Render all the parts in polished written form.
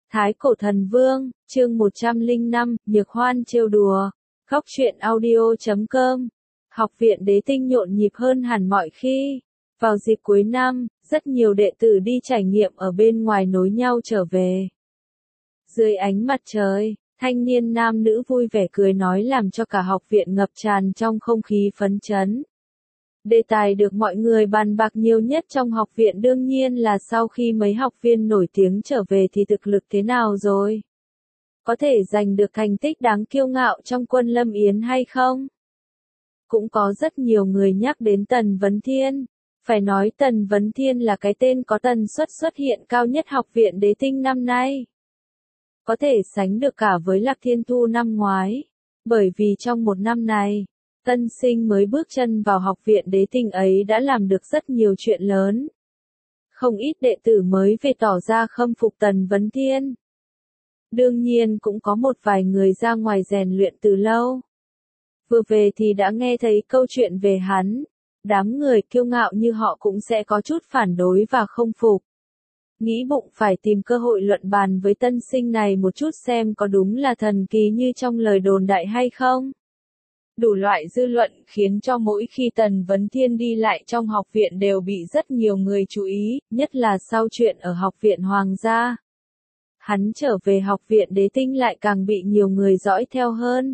Thái Cổ Thần Vương, chương 105, Nhược Hoan trêu đùa. Góc truyện audio.com. Học viện Đế Tinh nhộn nhịp hơn hẳn mọi khi. Vào dịp cuối năm, rất nhiều đệ tử đi trải nghiệm ở bên ngoài nối nhau trở về. Dưới ánh mặt trời, thanh niên nam nữ vui vẻ cười nói làm cho cả học viện ngập tràn trong không khí phấn chấn. Đề tài được mọi người bàn bạc nhiều nhất trong học viện đương nhiên là sau khi mấy học viên nổi tiếng trở về thì thực lực thế nào rồi? Có thể giành được thành tích đáng kiêu ngạo trong quân Lâm Yến hay không? Cũng có rất nhiều người nhắc đến Tần Vấn Thiên. Phải nói Tần Vấn Thiên là cái tên có tần suất xuất hiện cao nhất học viện Đế Tinh năm nay. Có thể sánh được cả với Lạc Thiên Thu năm ngoái. Bởi vì trong một năm này, tân sinh mới bước chân vào học viện Đế Tinh ấy đã làm được rất nhiều chuyện lớn. Không ít đệ tử mới về tỏ ra khâm phục Tần Vấn Thiên. Đương nhiên cũng có một vài người ra ngoài rèn luyện từ lâu. Vừa về thì đã nghe thấy câu chuyện về hắn. Đám người kiêu ngạo như họ cũng sẽ có chút phản đối và không phục. Nghĩ bụng phải tìm cơ hội luận bàn với tân sinh này một chút xem có đúng là thần kỳ như trong lời đồn đại hay không. Đủ loại dư luận khiến cho mỗi khi Tần Vấn Thiên đi lại trong học viện đều bị rất nhiều người chú ý, nhất là sau chuyện ở học viện Hoàng gia. Hắn trở về học viện Đế Tinh lại càng bị nhiều người dõi theo hơn.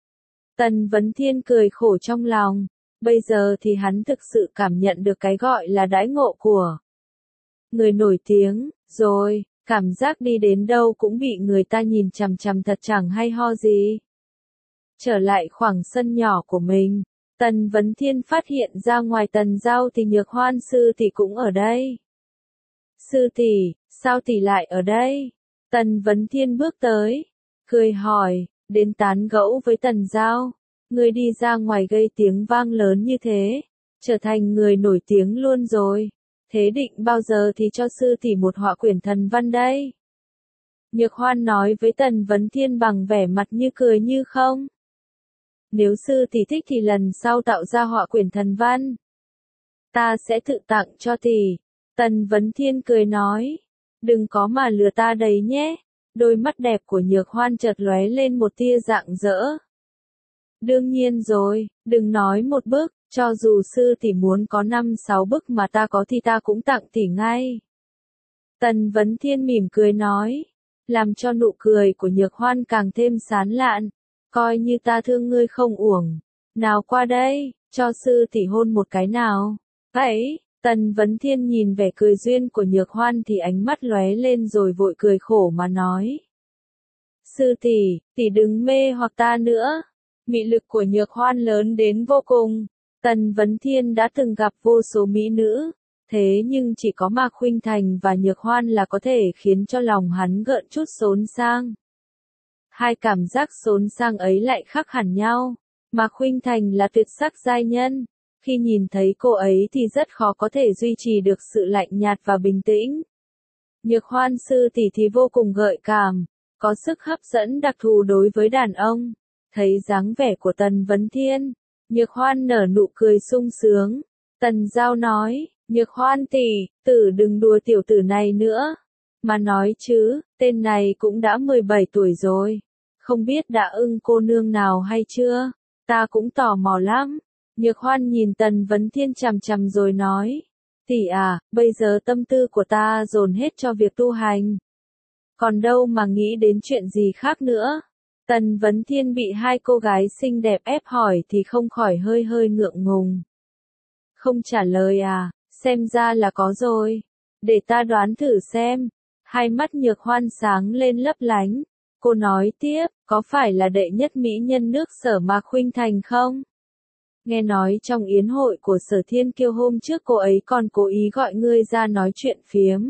Tần Vấn Thiên cười khổ trong lòng, bây giờ thì hắn thực sự cảm nhận được cái gọi là đãi ngộ của người nổi tiếng, rồi, cảm giác đi đến đâu cũng bị người ta nhìn chằm chằm thật chẳng hay ho gì. Trở lại khoảng sân nhỏ của mình, Tần Vấn Thiên phát hiện ra ngoài Tần Giao thì Nhược Hoan sư tỷ cũng ở đây. Sư tỷ, sao tỷ lại ở đây? Tần Vấn Thiên bước tới, cười hỏi, đến tán gẫu với Tần Giao. Người đi ra ngoài gây tiếng vang lớn như thế, trở thành người nổi tiếng luôn rồi. Thế định bao giờ thì cho sư tỷ một họa quyển thần văn đây? Nhược Hoan nói với Tần Vấn Thiên bằng vẻ mặt như cười như không. Nếu sư tỷ thích thì lần sau tạo ra họa quyển thần văn, ta sẽ tự tặng cho tỷ. Tần Vấn Thiên cười nói, đừng có mà lừa ta đấy nhé. Đôi mắt đẹp của Nhược Hoan chợt lóe lên một tia rạng rỡ. Đương nhiên rồi, đừng nói một bức, cho dù sư tỷ muốn có 5-6 bức mà ta có thì ta cũng tặng tỷ ngay. Tần Vấn Thiên mỉm cười nói, làm cho nụ cười của Nhược Hoan càng thêm sán lạn. Coi như ta thương ngươi không uổng. Nào qua đây, cho sư tỷ hôn một cái nào. Vậy, Tần Vấn Thiên nhìn vẻ cười duyên của Nhược Hoan thì ánh mắt lóe lên rồi vội cười khổ mà nói. Sư tỷ, tỷ đừng mê hoặc ta nữa. Mị lực của Nhược Hoan lớn đến vô cùng. Tần Vấn Thiên đã từng gặp vô số mỹ nữ. Thế nhưng chỉ có Mạc Khuynh Thành và Nhược Hoan là có thể khiến cho lòng hắn gợn chút xốn sang. Hai cảm giác xốn sang ấy lại khác hẳn nhau. Mạc Khuynh Thành là tuyệt sắc giai nhân. Khi nhìn thấy cô ấy thì rất khó có thể duy trì được sự lạnh nhạt và bình tĩnh. Nhược Hoan sư tỷ thì vô cùng gợi cảm, có sức hấp dẫn đặc thù đối với đàn ông. Thấy dáng vẻ của Tần Vấn Thiên, Nhược Hoan nở nụ cười sung sướng. Tần Giao nói, Nhược Hoan tỷ, tử đừng đùa tiểu tử này nữa. Mà nói chứ, tên này cũng đã 17 tuổi rồi. Không biết đã ưng cô nương nào hay chưa? Ta cũng tò mò lắm. Nhược Hoan nhìn Tần Vấn Thiên chằm chằm rồi nói. Tỷ à, bây giờ tâm tư của ta dồn hết cho việc tu hành. Còn đâu mà nghĩ đến chuyện gì khác nữa. Tần Vấn Thiên bị hai cô gái xinh đẹp ép hỏi thì không khỏi hơi hơi ngượng ngùng. Không trả lời à, xem ra là có rồi. Để ta đoán thử xem. Hai mắt Nhược Hoan sáng lên lấp lánh. Cô nói tiếp, có phải là đệ nhất mỹ nhân nước Sở Mạc Khuynh Thành không? Nghe nói trong yến hội của Sở Thiên Kiêu hôm trước cô ấy còn cố ý gọi ngươi ra nói chuyện phiếm.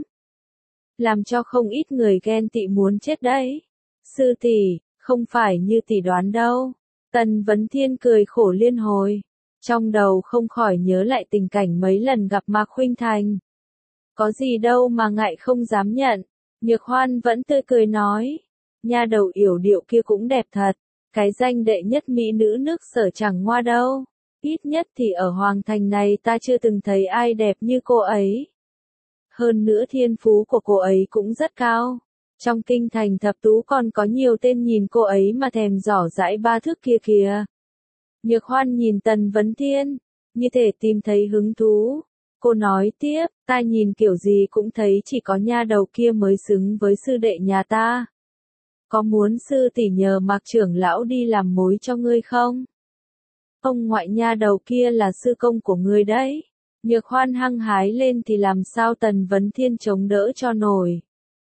Làm cho không ít người ghen tị muốn chết đấy. Sư tỷ, không phải như tỷ đoán đâu. Tần Vấn Thiên cười khổ liên hồi. Trong đầu không khỏi nhớ lại tình cảnh mấy lần gặp Mạc Khuynh Thành. Có gì đâu mà ngại không dám nhận. Nhược Hoan vẫn tươi cười nói. Nha đầu yểu điệu kia cũng đẹp thật. Cái danh đệ nhất mỹ nữ nước Sở chẳng ngoa đâu. Ít nhất thì ở Hoàng Thành này ta chưa từng thấy ai đẹp như cô ấy. Hơn nữa thiên phú của cô ấy cũng rất cao. Trong kinh thành thập tú còn có nhiều tên nhìn cô ấy mà thèm giỏ dãi ba thước kia kìa. Nhược Hoan nhìn Tần Vấn Thiên, như thể tìm thấy hứng thú. Cô nói tiếp, ta nhìn kiểu gì cũng thấy chỉ có nha đầu kia mới xứng với sư đệ nhà ta. Có muốn sư tỷ nhờ Mạc trưởng lão đi làm mối cho ngươi không? Ông ngoại nha đầu kia là sư công của ngươi đấy. Nhược Hoan hăng hái lên thì làm sao Tần Vấn Thiên chống đỡ cho nổi.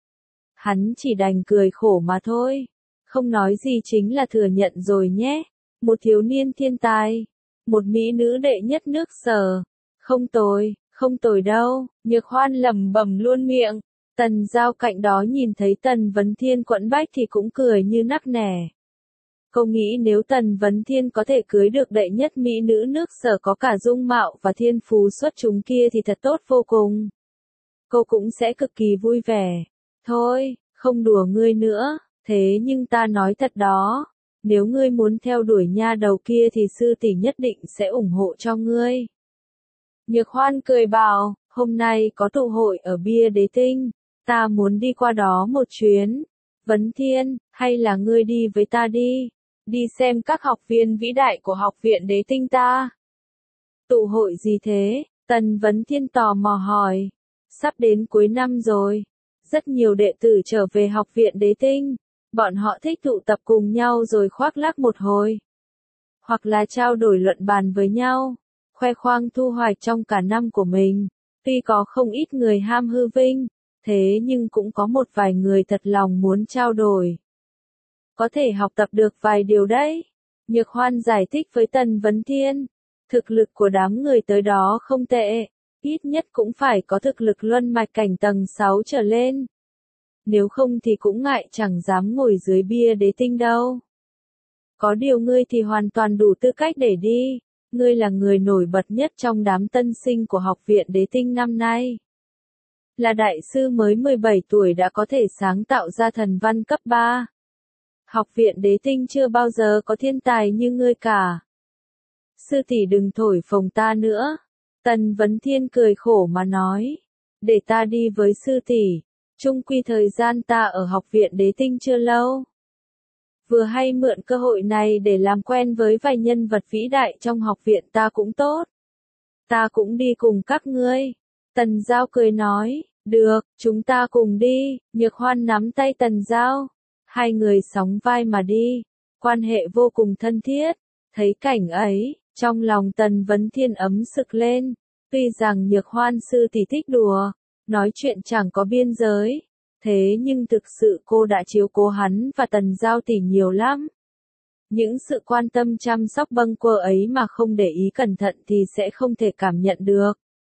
Hắn chỉ đành cười khổ mà thôi. Không nói gì chính là thừa nhận rồi nhé. Một thiếu niên thiên tài. Một mỹ nữ đệ nhất nước Sở. Không tồi, không tồi đâu. Nhược Hoan lẩm bẩm luôn miệng. Tần Giao cạnh đó nhìn thấy Tần Vấn Thiên quẫn bách thì cũng cười như nắc nẻ. Cô nghĩ nếu Tần Vấn Thiên có thể cưới được đệ nhất mỹ nữ nước Sở có cả dung mạo và thiên phú xuất chúng kia thì thật tốt vô cùng. Cô cũng sẽ cực kỳ vui vẻ. Thôi, không đùa ngươi nữa, thế nhưng ta nói thật đó. Nếu ngươi muốn theo đuổi nha đầu kia thì sư tỷ nhất định sẽ ủng hộ cho ngươi. Nhược Hoan cười bảo, hôm nay có tụ hội ở Bia Đế Tinh, ta muốn đi qua đó một chuyến. Vấn Thiên, hay là ngươi đi với ta đi xem các học viên vĩ đại của học viện Đế Tinh ta. Tụ hội gì thế? Tần Vấn Thiên tò mò hỏi. Sắp đến cuối năm rồi. Rất nhiều đệ tử trở về học viện Đế Tinh. Bọn họ thích tụ tập cùng nhau rồi khoác lác một hồi. Hoặc là trao đổi luận bàn với nhau. Khoe khoang thu hoạch trong cả năm của mình. Tuy có không ít người ham hư vinh. Thế nhưng cũng có một vài người thật lòng muốn trao đổi. Có thể học tập được vài điều đấy. Nhược Hoan giải thích với Tần Vấn Thiên. Thực lực của đám người tới đó không tệ. Ít nhất cũng phải có thực lực luân mạch cảnh tầng 6 trở lên. Nếu không thì cũng ngại chẳng dám ngồi dưới Bia Đế Tinh đâu. Có điều ngươi thì hoàn toàn đủ tư cách để đi. Ngươi là người nổi bật nhất trong đám tân sinh của học viện Đế Tinh năm nay. Là đại sư mới 17 tuổi đã có thể sáng tạo ra thần văn cấp 3. Học viện Đế Tinh chưa bao giờ có thiên tài như ngươi cả. Sư tỷ đừng thổi phồng ta nữa. Tần Vấn Thiên cười khổ mà nói. Để ta đi với sư tỷ. Chung quy thời gian ta ở học viện Đế Tinh chưa lâu. Vừa hay mượn cơ hội này để làm quen với vài nhân vật vĩ đại trong học viện ta cũng tốt. Ta cũng đi cùng các ngươi. Tần Giao cười nói. Được, chúng ta cùng đi. Nhược Hoan nắm tay Tần Giao. Hai người sóng vai mà đi. Quan hệ vô cùng thân thiết. Thấy cảnh ấy, trong lòng Tần Vấn Thiên ấm sực lên. Tuy rằng Nhược Hoan sư tỷ thích đùa, nói chuyện chẳng có biên giới. Thế nhưng thực sự cô đã chiếu cố hắn và Tần Giao tỷ nhiều lắm. Những sự quan tâm chăm sóc bâng quơ ấy mà không để ý cẩn thận thì sẽ không thể cảm nhận được.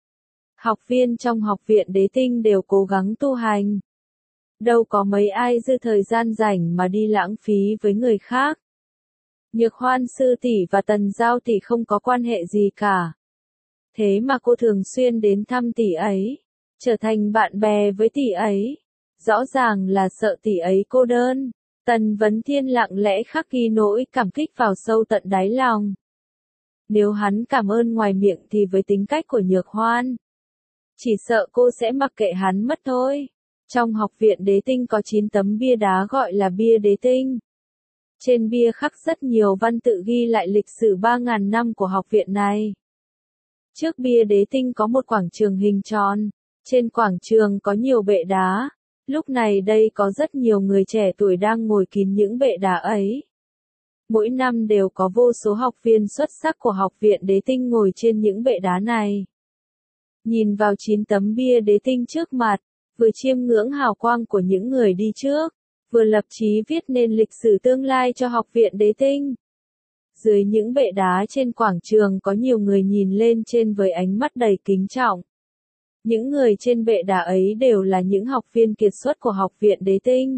Học viên trong học viện Đế Tinh đều cố gắng tu hành. Đâu có mấy ai dư thời gian rảnh mà đi lãng phí với người khác. Nhược Hoan sư tỷ và Tần Giao tỷ không có quan hệ gì cả. Thế mà cô thường xuyên đến thăm tỷ ấy, trở thành bạn bè với tỷ ấy. Rõ ràng là sợ tỷ ấy cô đơn. Tần Vấn Thiên lặng lẽ khắc ghi nỗi cảm kích vào sâu tận đáy lòng. Nếu hắn cảm ơn ngoài miệng thì với tính cách của Nhược Hoan, chỉ sợ cô sẽ mặc kệ hắn mất thôi. Trong học viện Đế Tinh có 9 tấm bia đá gọi là bia Đế Tinh. Trên bia khắc rất nhiều văn tự ghi lại lịch sử 3.000 năm của học viện này. Trước bia Đế Tinh có một quảng trường hình tròn. Trên quảng trường có nhiều bệ đá. Lúc này đây có rất nhiều người trẻ tuổi đang ngồi kín những bệ đá ấy. Mỗi năm đều có vô số học viên xuất sắc của học viện Đế Tinh ngồi trên những bệ đá này. Nhìn vào 9 tấm bia Đế Tinh trước mặt, vừa chiêm ngưỡng hào quang của những người đi trước, vừa lập chí viết nên lịch sử tương lai cho học viện Đế Tinh. Dưới những bệ đá trên quảng trường có nhiều người nhìn lên trên với ánh mắt đầy kính trọng. Những người trên bệ đá ấy đều là những học viên kiệt xuất của học viện Đế Tinh.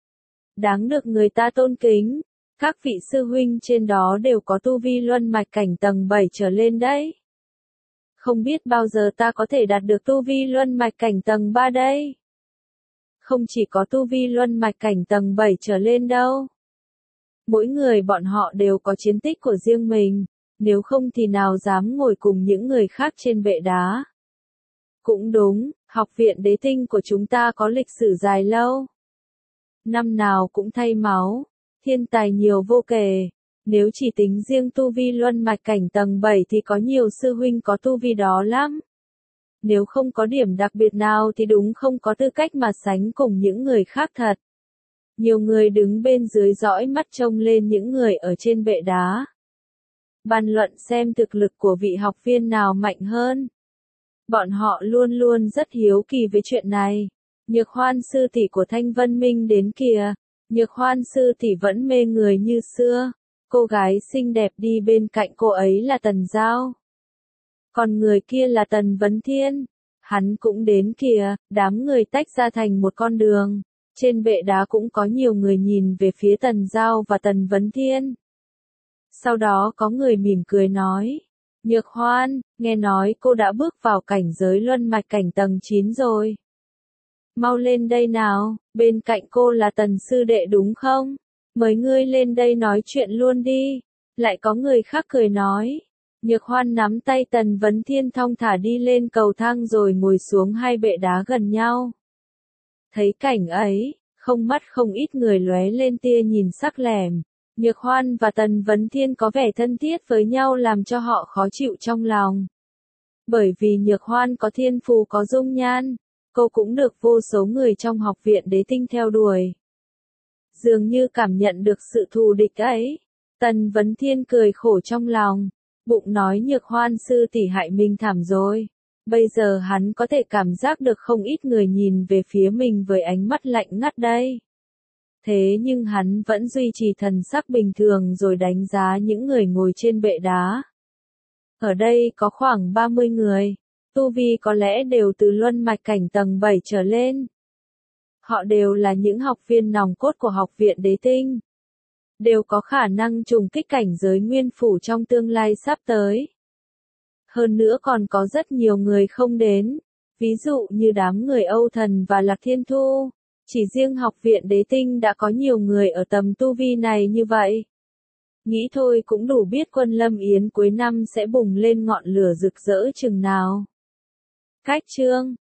Đáng được người ta tôn kính. Các vị sư huynh trên đó đều có tu vi luân mạch cảnh tầng 7 trở lên đấy. Không biết bao giờ ta có thể đạt được tu vi luân mạch cảnh tầng 3 đây. Không chỉ có tu vi luân mạch cảnh tầng 7 trở lên đâu. Mỗi người bọn họ đều có chiến tích của riêng mình, nếu không thì nào dám ngồi cùng những người khác trên bệ đá. Cũng đúng, học viện Đế Tinh của chúng ta có lịch sử dài lâu. năm nào cũng thay máu, thiên tài nhiều vô kể. Nếu chỉ tính riêng tu vi luân mạch cảnh tầng 7 thì có nhiều sư huynh có tu vi đó lắm. Nếu không có điểm đặc biệt nào thì đúng không có tư cách mà sánh cùng những người khác thật. Nhiều người đứng bên dưới dõi mắt trông lên những người ở trên bệ đá. Bàn luận xem thực lực của vị học viên nào mạnh hơn. Bọn họ luôn luôn rất hiếu kỳ với chuyện này. Nhược Hoan sư tỷ của Thanh Vân Minh đến kìa. Nhược Hoan sư tỷ vẫn mê người như xưa. Cô gái xinh đẹp đi bên cạnh cô ấy là Tần Giao. Còn người kia là Tần Vấn Thiên. Hắn cũng đến kìa, đám người tách ra thành một con đường. Trên bệ đá cũng có nhiều người nhìn về phía Tần Giao và Tần Vấn Thiên. Sau đó có người mỉm cười nói. Nhược Hoan, nghe nói cô đã bước vào cảnh giới luân mạch cảnh tầng 9 rồi. Mau lên đây nào, bên cạnh cô là Tần sư đệ đúng không? Mời ngươi lên đây nói chuyện luôn đi. Lại có người khác cười nói. Nhược Hoan nắm tay Tần Vấn Thiên thong thả đi lên cầu thang rồi ngồi xuống hai bệ đá gần nhau. Thấy cảnh ấy, không mắt không ít người lóe lên tia nhìn sắc lẻm. Nhược Hoan và Tần Vấn Thiên có vẻ thân thiết với nhau làm cho họ khó chịu trong lòng. Bởi vì Nhược Hoan có thiên phú có dung nhan, cô cũng được vô số người trong học viện Đế Tinh theo đuổi. Dường như cảm nhận được sự thù địch ấy, Tần Vấn Thiên cười khổ trong lòng, bụng nói Nhược Hoan sư tỷ hại mình thảm rồi. Bây giờ hắn có thể cảm giác được không ít người nhìn về phía mình với ánh mắt lạnh ngắt đây. Thế nhưng hắn vẫn duy trì thần sắc bình thường rồi đánh giá những người ngồi trên bệ đá. Ở đây có khoảng 30 người, tu vi có lẽ đều từ luân mạch cảnh tầng 7 trở lên. Họ đều là những học viên nòng cốt của học viện Đế Tinh. Đều có khả năng trùng kích cảnh giới nguyên phủ trong tương lai sắp tới. Hơn nữa còn có rất nhiều người không đến, ví dụ như đám người Âu Thần và Lạc Thiên Thu. Chỉ riêng học viện Đế Tinh đã có nhiều người ở tầm tu vi này như vậy. Nghĩ thôi cũng đủ biết quân Lâm Yến cuối năm sẽ bùng lên ngọn lửa rực rỡ chừng nào. Cách chương